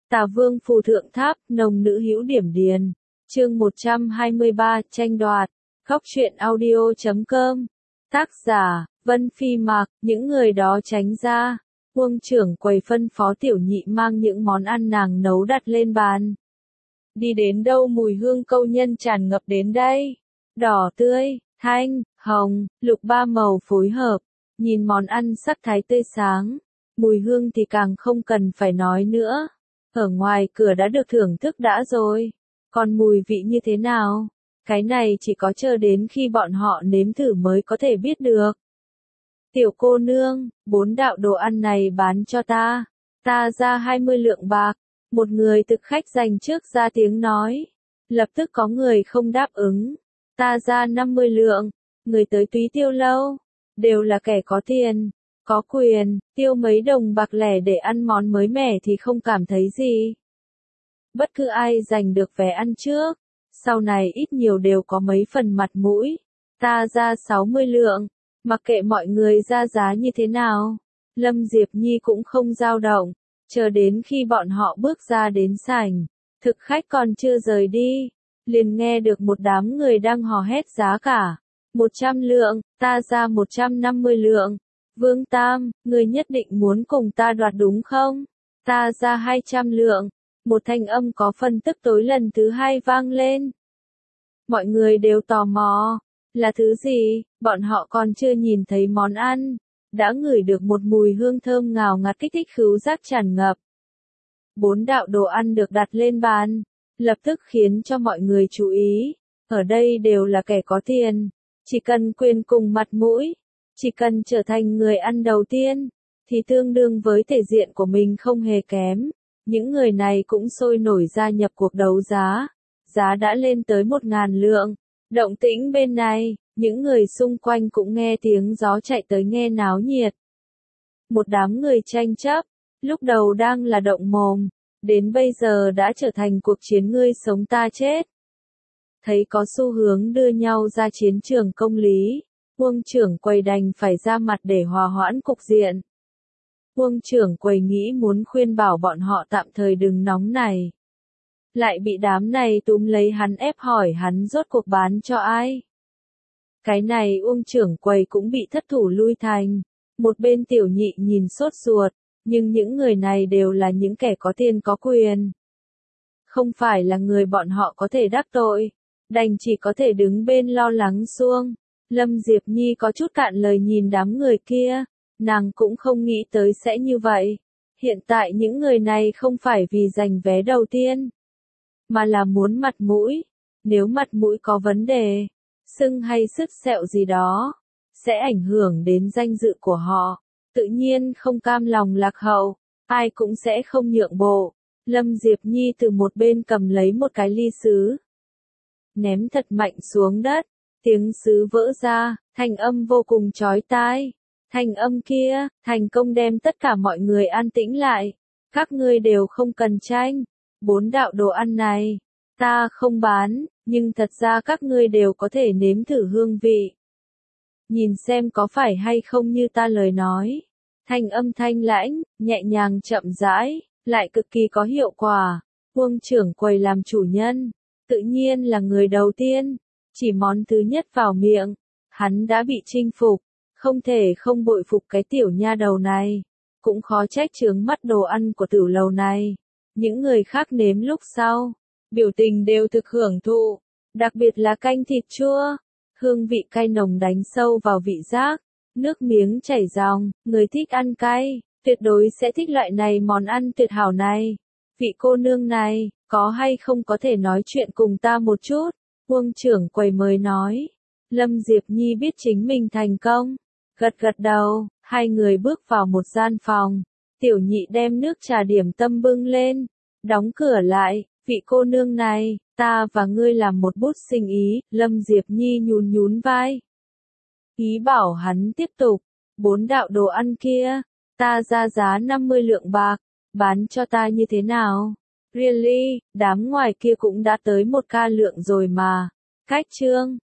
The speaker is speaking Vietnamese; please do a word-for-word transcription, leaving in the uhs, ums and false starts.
Tà Vương phù thượng tháp, nồng nữ hữu điểm điền. Chương một trăm hai mươi ba, tranh đoạt. Góc truyện audio chấm com. Tác giả, Vân Phi Mạc, những người đó tránh ra. Uông trưởng quầy phân phó tiểu nhị mang những món ăn nàng nấu đặt lên bàn. Đi đến đâu mùi hương câu nhân tràn ngập đến đây. Đỏ tươi, thanh, hồng, lục ba màu phối hợp. Nhìn món ăn sắc thái tươi sáng. Mùi hương thì càng không cần phải nói nữa. Ở ngoài cửa đã được thưởng thức đã rồi. Còn mùi vị như thế nào? Cái này chỉ có chờ đến khi bọn họ nếm thử mới có thể biết được. Tiểu cô nương, bốn đạo đồ ăn này bán cho ta. Ta ra hai mươi lượng bạc. Một người thực khách dành trước ra tiếng nói. Lập tức có người không đáp ứng. Ta ra năm mươi lượng. Người tới Túy Tiêu lâu. Đều là kẻ có tiền. Có quyền, tiêu mấy đồng bạc lẻ để ăn món mới mẻ thì không cảm thấy gì. Bất cứ ai giành được vé ăn trước, sau này ít nhiều đều có mấy phần mặt mũi. Ta ra sáu mươi lượng, mặc kệ mọi người ra giá như thế nào. Lâm Diệp Nhi cũng không dao động, chờ đến khi bọn họ bước ra đến sảnh, thực khách còn chưa rời đi, liền nghe được một đám người đang hò hét giá cả. một trăm lượng, ta ra một trăm năm mươi lượng. Vương Tam, người nhất định muốn cùng ta đoạt đúng không? Ta ra hai trăm lượng. Một thanh âm có phân tức tối lần thứ hai vang lên. Mọi người đều tò mò. Là thứ gì? Bọn họ còn chưa nhìn thấy món ăn. Đã ngửi được một mùi hương thơm ngào ngạt kích thích khứu giác tràn ngập. Bốn đạo đồ ăn được đặt lên bàn. Lập tức khiến cho mọi người chú ý. Ở đây đều là kẻ có tiền. Chỉ cần quyền cùng mặt mũi. Chỉ cần trở thành người ăn đầu tiên, thì tương đương với thể diện của mình không hề kém. Những người này cũng sôi nổi gia nhập cuộc đấu giá. Giá đã lên tới một ngàn lượng. Động tĩnh bên này, những người xung quanh cũng nghe tiếng gió chạy tới nghe náo nhiệt. Một đám người tranh chấp, lúc đầu đang là động mồm, đến bây giờ đã trở thành cuộc chiến ngươi sống ta chết. Thấy có xu hướng đưa nhau ra chiến trường công lý. Uông trưởng quầy đành phải ra mặt để hòa hoãn cục diện. Uông trưởng quầy nghĩ muốn khuyên bảo bọn họ tạm thời đừng nóng này. Lại bị đám này túm lấy hắn ép hỏi hắn rốt cuộc bán cho ai. Cái này Uông trưởng quầy cũng bị thất thủ lui thành. Một bên tiểu nhị nhìn sốt ruột, nhưng những người này đều là những kẻ có tiền có quyền. Không phải là người bọn họ có thể đắc tội, đành chỉ có thể đứng bên lo lắng xuông. Lâm Diệp Nhi có chút cạn lời nhìn đám người kia, nàng cũng không nghĩ tới sẽ như vậy. Hiện tại những người này không phải vì giành vé đầu tiên, mà là muốn mặt mũi. Nếu mặt mũi có vấn đề, sưng hay sứt sẹo gì đó, sẽ ảnh hưởng đến danh dự của họ. Tự nhiên không cam lòng lạc hậu, ai cũng sẽ không nhượng bộ. Lâm Diệp Nhi từ một bên cầm lấy một cái ly sứ, ném thật mạnh xuống đất. Tiếng sứ vỡ ra, thanh âm vô cùng chói tai. Thanh âm kia, thành công đem tất cả mọi người an tĩnh lại. Các ngươi đều không cần tranh. Bốn đạo đồ ăn này, ta không bán, nhưng thật ra các ngươi đều có thể nếm thử hương vị. Nhìn xem có phải hay không như ta lời nói. Thanh âm thanh lãnh, nhẹ nhàng chậm rãi, lại cực kỳ có hiệu quả. Uông trưởng quầy làm chủ nhân, tự nhiên là người đầu tiên. Chỉ món thứ nhất vào miệng, hắn đã bị chinh phục, không thể không bội phục cái tiểu nha đầu này, cũng khó trách chướng mắt đồ ăn của tử lầu này. Những người khác nếm lúc sau, biểu tình đều thực hưởng thụ, đặc biệt là canh thịt chua, hương vị cay nồng đánh sâu vào vị giác, nước miếng chảy ròng, người thích ăn cay, tuyệt đối sẽ thích loại này món ăn tuyệt hảo này. Vị cô nương này, có hay không có thể nói chuyện cùng ta một chút? Uông trưởng quầy mới nói. Lâm Diệp Nhi biết chính mình thành công. Gật gật đầu, hai người bước vào một gian phòng. Tiểu nhị đem nước trà điểm tâm bưng lên. Đóng cửa lại, vị cô nương này, ta và ngươi làm một bút sinh ý. Lâm Diệp Nhi nhún nhún vai. Ý bảo hắn tiếp tục. Bốn đạo đồ ăn kia, ta ra giá năm mươi lượng bạc. Bán cho ta như thế nào? Really, đám ngoài kia cũng đã tới một ca lượng rồi mà. Cách chương,